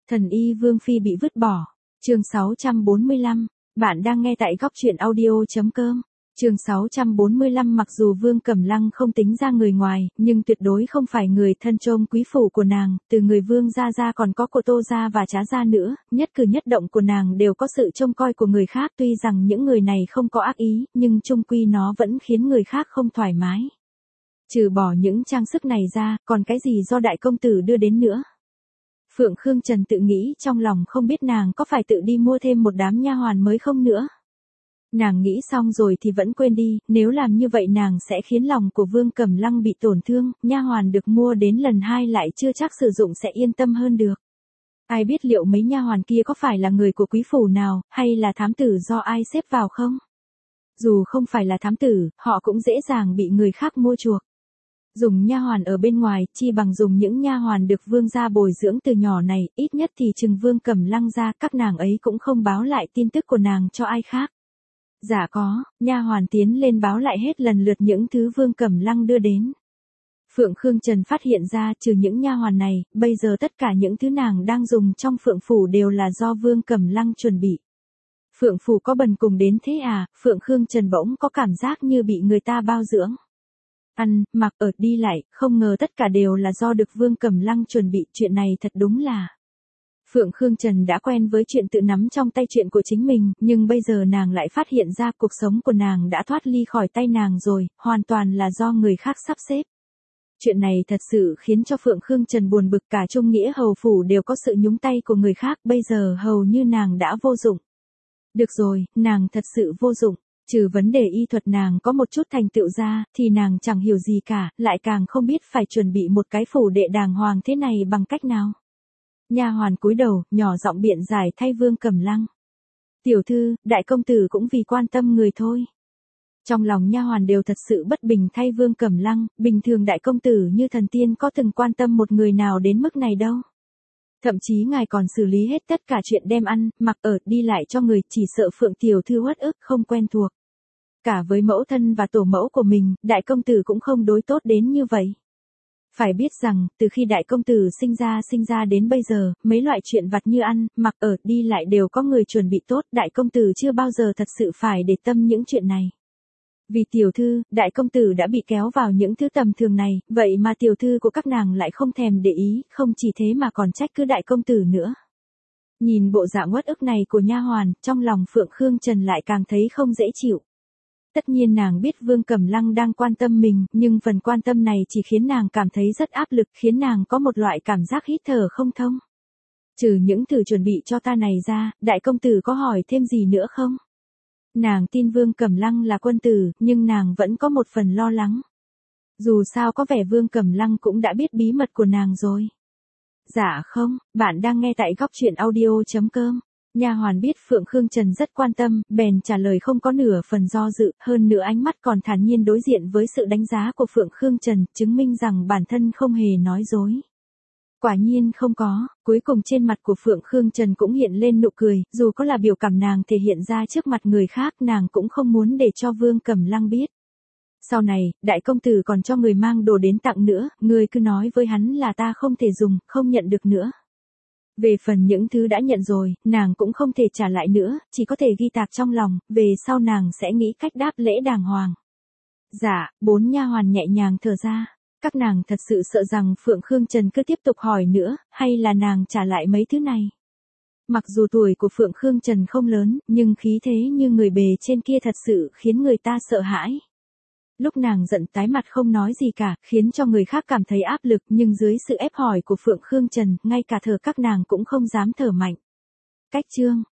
Thần y Vương Phi bị vứt bỏ. Chương 645. Bạn đang nghe tại góc truyện audio.com. Chương 645. Mặc dù Vương Cẩm Lăng không tính ra người ngoài, nhưng tuyệt đối không phải người thân trong quý phủ của nàng, từ người Vương gia ra còn có của Tô gia và Trá gia nữa, nhất cử nhất động của nàng đều có sự trông coi của người khác, tuy rằng những người này không có ác ý, nhưng chung quy nó vẫn khiến người khác không thoải mái. Trừ bỏ những trang sức này ra, còn cái gì do đại công tử đưa đến nữa? Phượng Khương Trần tự nghĩ trong lòng không biết nàng có phải tự đi mua thêm một đám nha hoàn mới không nữa. Nàng nghĩ xong rồi thì vẫn quên đi, nếu làm như vậy nàng sẽ khiến lòng của Vương Cẩm Lăng bị tổn thương, nha hoàn được mua đến lần hai lại chưa chắc sử dụng sẽ yên tâm hơn được. Ai biết liệu mấy nha hoàn kia có phải là người của quý phủ nào, hay là thám tử do ai xếp vào không? Dù không phải là thám tử, họ cũng dễ dàng bị người khác mua chuộc. Dùng nha hoàn ở bên ngoài, chi bằng dùng những nha hoàn được Vương gia bồi dưỡng từ nhỏ này, ít nhất thì chừng Vương Cẩm Lăng ra, các nàng ấy cũng không báo lại tin tức của nàng cho ai khác. Dạ có, nha hoàn tiến lên báo lại hết lần lượt những thứ Vương Cẩm Lăng đưa đến. Phượng Khương Trần phát hiện ra trừ những nha hoàn này, bây giờ tất cả những thứ nàng đang dùng trong Phượng phủ đều là do Vương Cẩm Lăng chuẩn bị. Phượng phủ có bần cùng đến thế à? Phượng Khương Trần bỗng có cảm giác như bị người ta bao dưỡng. Ăn, mặc, ở, đi lại, không ngờ tất cả đều là do được Vương Cẩm Lăng chuẩn bị, chuyện này thật đúng là. Phượng Khương Trần đã quen với chuyện tự nắm trong tay chuyện của chính mình, nhưng bây giờ nàng lại phát hiện ra cuộc sống của nàng đã thoát ly khỏi tay nàng rồi, hoàn toàn là do người khác sắp xếp. Chuyện này thật sự khiến cho Phượng Khương Trần buồn bực, cả Trung Nghĩa hầu phủ đều có sự nhúng tay của người khác, bây giờ hầu như nàng đã vô dụng. Được rồi, nàng thật sự vô dụng. Trừ vấn đề y thuật nàng có một chút thành tựu ra, thì nàng chẳng hiểu gì cả, lại càng không biết phải chuẩn bị một cái phủ đệ đàng hoàng thế này bằng cách nào. Nha hoàn cúi đầu, nhỏ giọng biện giải thay Vương Cẩm Lăng. Tiểu thư, đại công tử cũng vì quan tâm người thôi. Trong lòng nha hoàn đều thật sự bất bình thay Vương Cẩm Lăng, bình thường đại công tử như thần tiên có từng quan tâm một người nào đến mức này đâu. Thậm chí ngài còn xử lý hết tất cả chuyện đem ăn, mặc, ở, đi lại cho người, chỉ sợ Phượng tiểu thư uất ức không quen thuộc. Cả với mẫu thân và tổ mẫu của mình, đại công tử cũng không đối tốt đến như vậy. Phải biết rằng, từ khi đại công tử sinh ra đến bây giờ, mấy loại chuyện vặt như ăn, mặc, ở, đi lại đều có người chuẩn bị tốt, đại công tử chưa bao giờ thật sự phải để tâm những chuyện này. Vì tiểu thư, đại công tử đã bị kéo vào những thứ tầm thường này, vậy mà tiểu thư của các nàng lại không thèm để ý, không chỉ thế mà còn trách cứ đại công tử nữa. Nhìn bộ dạng uất ức này của nha hoàn, trong lòng Phượng Khương Trần lại càng thấy không dễ chịu. Tất nhiên nàng biết Vương Cẩm Lăng đang quan tâm mình, nhưng phần quan tâm này chỉ khiến nàng cảm thấy rất áp lực, khiến nàng có một loại cảm giác hít thở không thông. Trừ những thử chuẩn bị cho ta này ra, đại công tử có hỏi thêm gì nữa không? Nàng tin Vương Cẩm Lăng là quân tử, nhưng nàng vẫn có một phần lo lắng. Dù sao có vẻ Vương Cẩm Lăng cũng đã biết bí mật của nàng rồi. Dạ không, bạn đang nghe tại góc truyện audio.com. Nha hoàn biết Phượng Khương Trần rất quan tâm, bèn trả lời không có nửa phần do dự, hơn nữa ánh mắt còn thản nhiên đối diện với sự đánh giá của Phượng Khương Trần, chứng minh rằng bản thân không hề nói dối. Quả nhiên không có, cuối cùng trên mặt của Phượng Khương Trần cũng hiện lên nụ cười, dù có là biểu cảm nàng thể hiện ra trước mặt người khác, nàng cũng không muốn để cho Vương Cẩm Lăng biết. Sau này, đại công tử còn cho người mang đồ đến tặng nữa, người cứ nói với hắn là ta không thể dùng, không nhận được nữa. Về phần những thứ đã nhận rồi, nàng cũng không thể trả lại nữa, chỉ có thể ghi tạc trong lòng, về sau nàng sẽ nghĩ cách đáp lễ đàng hoàng. Dạ, 4 nha hoàn nhẹ nhàng thở ra. Các nàng thật sự sợ rằng Phượng Khương Trần cứ tiếp tục hỏi nữa, hay là nàng trả lại mấy thứ này. Mặc dù tuổi của Phượng Khương Trần không lớn, nhưng khí thế như người bề trên kia thật sự khiến người ta sợ hãi. Lúc nàng giận tái mặt không nói gì cả, khiến cho người khác cảm thấy áp lực, nhưng dưới sự ép hỏi của Phượng Khương Trần, ngay cả thở các nàng cũng không dám thở mạnh. Cách chương,